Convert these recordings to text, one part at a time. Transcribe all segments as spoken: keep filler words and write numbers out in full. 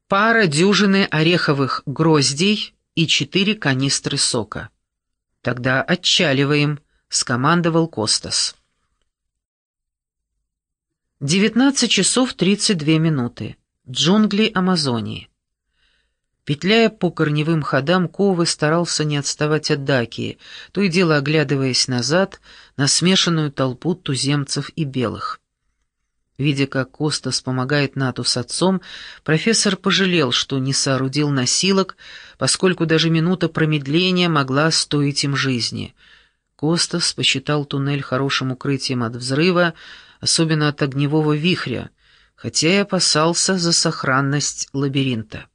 пара дюжины ореховых гроздей и четыре канистры сока. «Тогда отчаливаем», — скомандовал Костас. девятнадцать часов тридцать две минуты. Джунгли Амазонии. Петляя по корневым ходам, Ковы старался не отставать от Дакии, то и дело оглядываясь назад на смешанную толпу туземцев и белых. Видя, как Костас помогает Нату с отцом, профессор пожалел, что не соорудил носилок, поскольку даже минута промедления могла стоить им жизни. Костас посчитал туннель хорошим укрытием от взрыва, особенно от огневого вихря, хотя и опасался за сохранность лабиринта.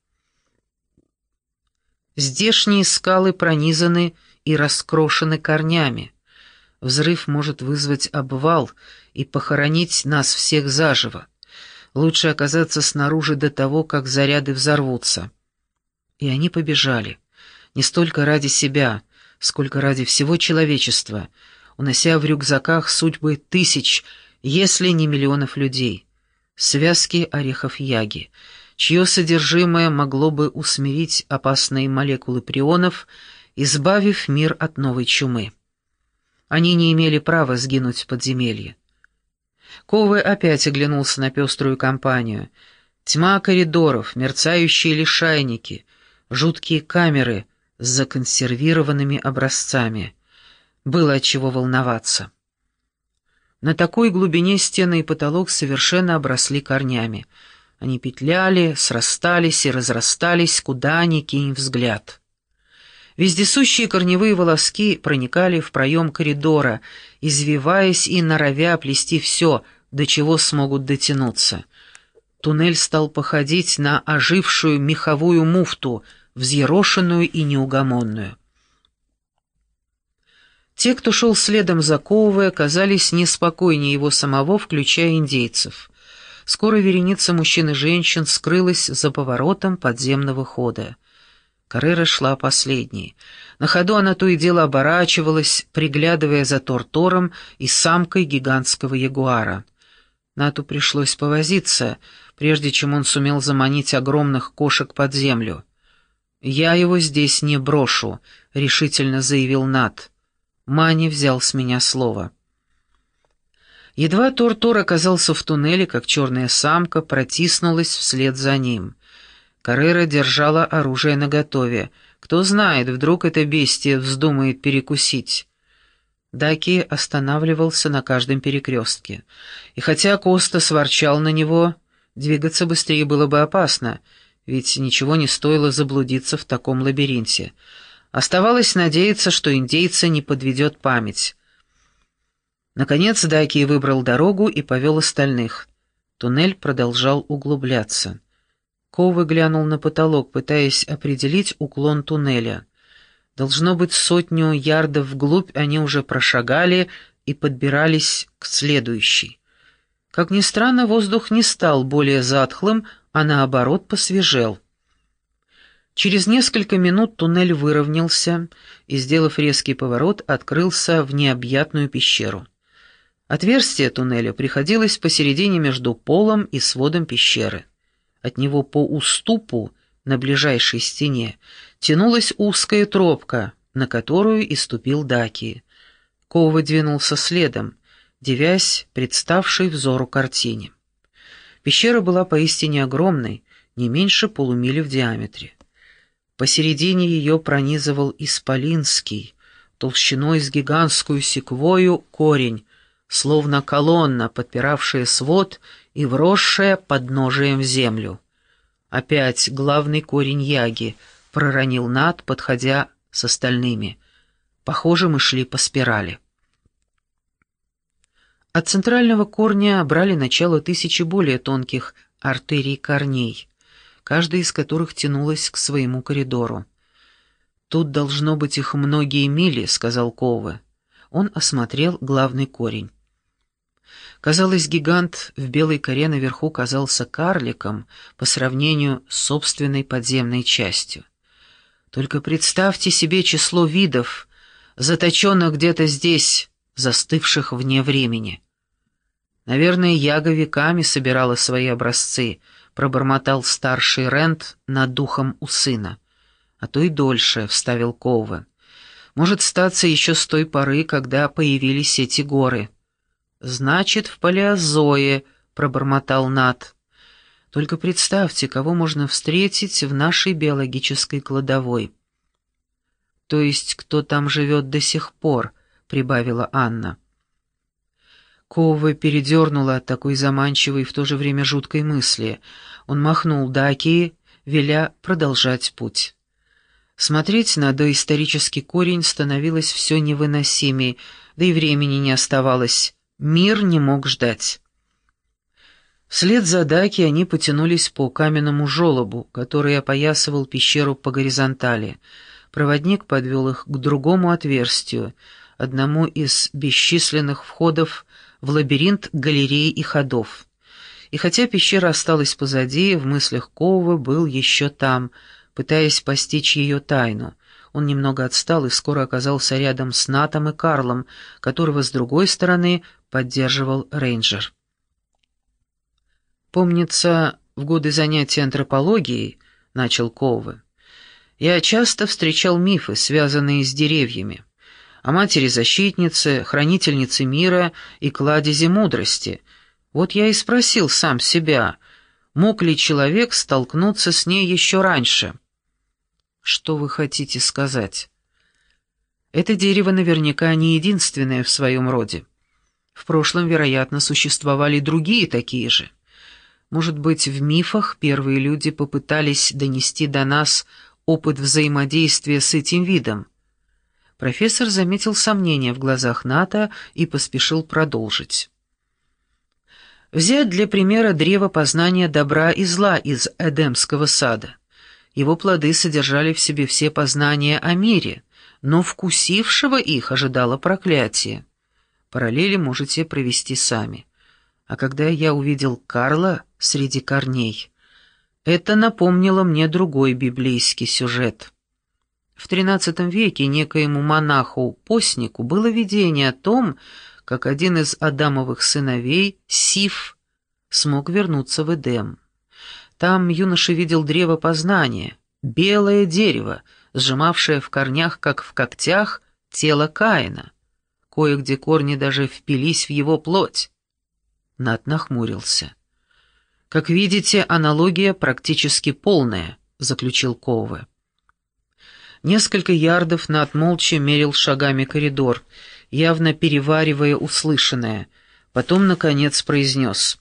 Здешние скалы пронизаны и раскрошены корнями. Взрыв может вызвать обвал и похоронить нас всех заживо. Лучше оказаться снаружи до того, как заряды взорвутся. И они побежали, не столько ради себя, сколько ради всего человечества, унося в рюкзаках судьбы тысяч, если не миллионов людей. Связки орехов яги, чье содержимое могло бы усмирить опасные молекулы прионов, избавив мир от новой чумы. Они не имели права сгинуть в подземелье. Ковы опять оглянулся на пеструю компанию. Тьма коридоров, мерцающие лишайники, жуткие камеры с законсервированными образцами. Было от чего волноваться. На такой глубине стены и потолок совершенно обросли корнями. Они петляли, срастались и разрастались, куда ни кинь взгляд. Вездесущие корневые волоски проникали в проем коридора, извиваясь и норовя плести все, до чего смогут дотянуться. Туннель стал походить на ожившую меховую муфту, взъерошенную и неугомонную. Те, кто шел следом за Ковы, оказались неспокойнее его самого, включая индейцев. Скоро вереница мужчин и женщин скрылась за поворотом подземного хода. Каррера шла последней. На ходу она то и дело оборачивалась, приглядывая за Тортором и самкой гигантского ягуара. Нату пришлось повозиться, прежде чем он сумел заманить огромных кошек под землю. «Я его здесь не брошу», — решительно заявил Нат. Мани взял с меня слово. Едва Тортор оказался в туннеле, как черная самка протиснулась вслед за ним. Каррера держала оружие наготове. Кто знает, вдруг это бестие вздумает перекусить. Даки останавливался на каждом перекрестке. И хотя Костас ворчал на него, двигаться быстрее было бы опасно, ведь ничего не стоило заблудиться в таком лабиринте. Оставалось надеяться, что индейца не подведет память. Наконец Даки выбрал дорогу и повел остальных. Туннель продолжал углубляться. Ковы глянул на потолок, пытаясь определить уклон туннеля. Должно быть, сотню ярдов вглубь они уже прошагали и подбирались к следующей. Как ни странно, воздух не стал более затхлым, а наоборот посвежел. Через несколько минут туннель выровнялся и, сделав резкий поворот, открылся в необъятную пещеру. Отверстие туннеля приходилось посередине между полом и сводом пещеры. От него по уступу на ближайшей стене тянулась узкая тропка, на которую и ступил Даки. Кова двинулся следом, дивясь представшей взору картине. Пещера была поистине огромной, не меньше полумили в диаметре. Посередине ее пронизывал исполинский, толщиной с гигантскую секвою, корень, словно колонна, подпиравшая свод и вросшая подножием в землю. «Опять главный корень яги», — проронил Нат, подходя с остальными. «Похоже, мы шли по спирали». От центрального корня брали начало тысячи более тонких артерий корней, каждая из которых тянулась к своему коридору. «Тут должно быть их многие мили», — сказал Ковы. Он осмотрел главный корень. Казалось, гигант в белой коре наверху казался карликом по сравнению с собственной подземной частью. Только представьте себе число видов, заточенных где-то здесь, застывших вне времени. Наверное, яга веками собирала свои образцы, пробормотал старший Рент над духом у сына. «А то и дольше», — вставил Коуве. «Может статься еще с той поры, когда появились эти горы». «Значит, в палеозое», — пробормотал Нат. «Только представьте, кого можно встретить в нашей биологической кладовой». «То есть, кто там живет до сих пор», — прибавила Анна. Коуве передернула от такой заманчивой и в то же время жуткой мысли. Он махнул Дакии, веля продолжать путь. Смотреть на доисторический корень становилось все невыносимее, да и времени не оставалось. Мир не мог ждать. Вслед за Даки они потянулись по каменному желобу, который опоясывал пещеру по горизонтали. Проводник подвел их к другому отверстию, одному из бесчисленных входов в лабиринт галерей и ходов. И хотя пещера осталась позади, в мыслях Коуве был еще там, пытаясь постичь ее тайну. Он немного отстал и скоро оказался рядом с Натом и Карлом, которого с другой стороны поддерживал рейнджер. «Помнится, в годы занятий антропологией, — начал Коуве, — я часто встречал мифы, связанные с деревьями, о матери-защитнице, хранительнице мира и кладезе мудрости. Вот я и спросил сам себя, мог ли человек столкнуться с ней еще раньше?» «Что вы хотите сказать?» «Это дерево наверняка не единственное в своем роде. В прошлом, вероятно, существовали другие такие же. Может быть, в мифах первые люди попытались донести до нас опыт взаимодействия с этим видом?» Профессор заметил сомнения в глазах Ната и поспешил продолжить. Взять для примера древо познания добра и зла из Эдемского сада. Его плоды содержали в себе все познания о мире, но вкусившего их ожидало проклятие. Параллели можете провести сами. А когда я увидел Карла среди корней, это напомнило мне другой библейский сюжет. В тринадцатом веке некоему монаху-постнику было видение о том, как один из Адамовых сыновей, Сиф, смог вернуться в Эдем. Там юноша видел древо познания, белое дерево, сжимавшее в корнях, как в когтях, тело Каина. Кое-где корни даже впились в его плоть. Нат нахмурился. «Как видите, аналогия практически полная», — заключил Коуве. Несколько ярдов Нат молча мерил шагами коридор, явно переваривая услышанное. Потом, наконец, произнес: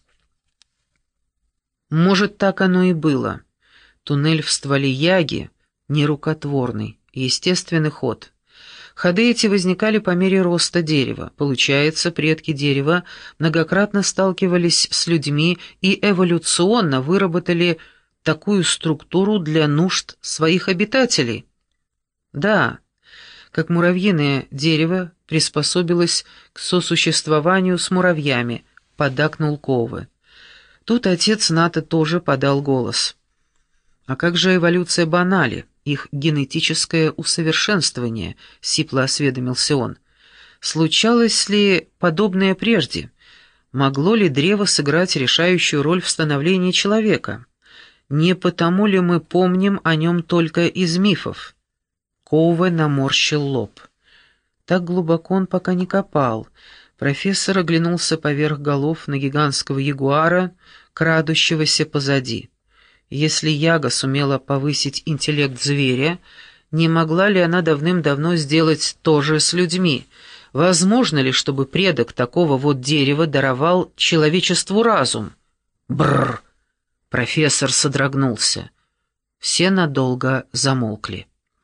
«Может, так оно и было. Туннель в стволе яги — нерукотворный, естественный ход. Ходы эти возникали по мере роста дерева. Получается, предки дерева многократно сталкивались с людьми и эволюционно выработали такую структуру для нужд своих обитателей». «Да, как муравьиное дерево приспособилось к сосуществованию с муравьями», — поддакнул Коуве. Тут отец Ната тоже подал голос. «А как же эволюция банали, их генетическое усовершенствование?» — сипло осведомился он. «Случалось ли подобное прежде? Могло ли древо сыграть решающую роль в становлении человека? Не потому ли мы помним о нем только из мифов?» Коуве наморщил лоб. Так глубоко он пока не копал. Профессор оглянулся поверх голов на гигантского ягуара, крадущегося позади. Если яга сумела повысить интеллект зверя, не могла ли она давным-давно сделать то же с людьми? Возможно ли, чтобы предок такого вот дерева даровал человечеству разум? Бррр! Профессор содрогнулся. Все надолго замолкли.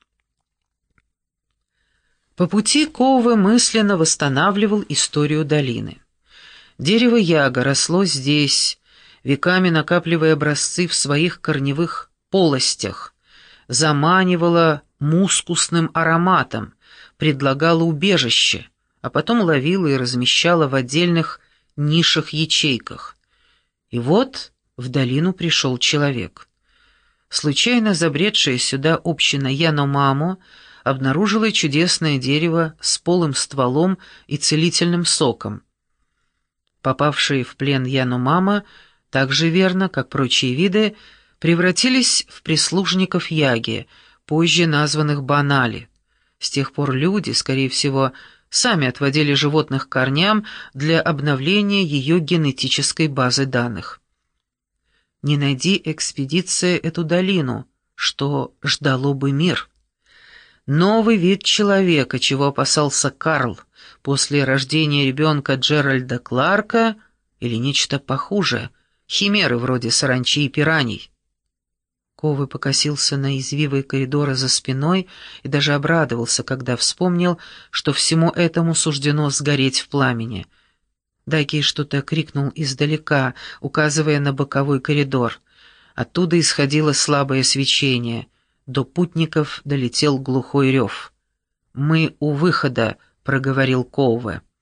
По пути Коуве мысленно восстанавливал историю долины. Дерево яга росло здесь, веками накапливая образцы в своих корневых полостях, заманивало мускусным ароматом, предлагало убежище, а потом ловило и размещало в отдельных нишах-ячейках. И вот в долину пришел человек. Случайно забредшая сюда община Яномамо обнаружила чудесное дерево с полым стволом и целительным соком. Попавшие в плен Яномама так же верно, как прочие виды, превратились в прислужников Яги, позже названных Банали. С тех пор люди, скорее всего, сами отводили животных к корням для обновления ее генетической базы данных. Не найди экспедиция эту долину, что ждало бы мир. Новый вид человека, чего опасался Карл после рождения ребенка Джеральда Кларка, или нечто похуже, химеры вроде саранчи и пираний. Ковы покосился на извивы коридора за спиной и даже обрадовался, когда вспомнил, что всему этому суждено сгореть в пламени. Даки что-то крикнул издалека, указывая на боковой коридор. Оттуда исходило слабое свечение. До путников долетел глухой рев. «Мы у выхода», — проговорил Ковы.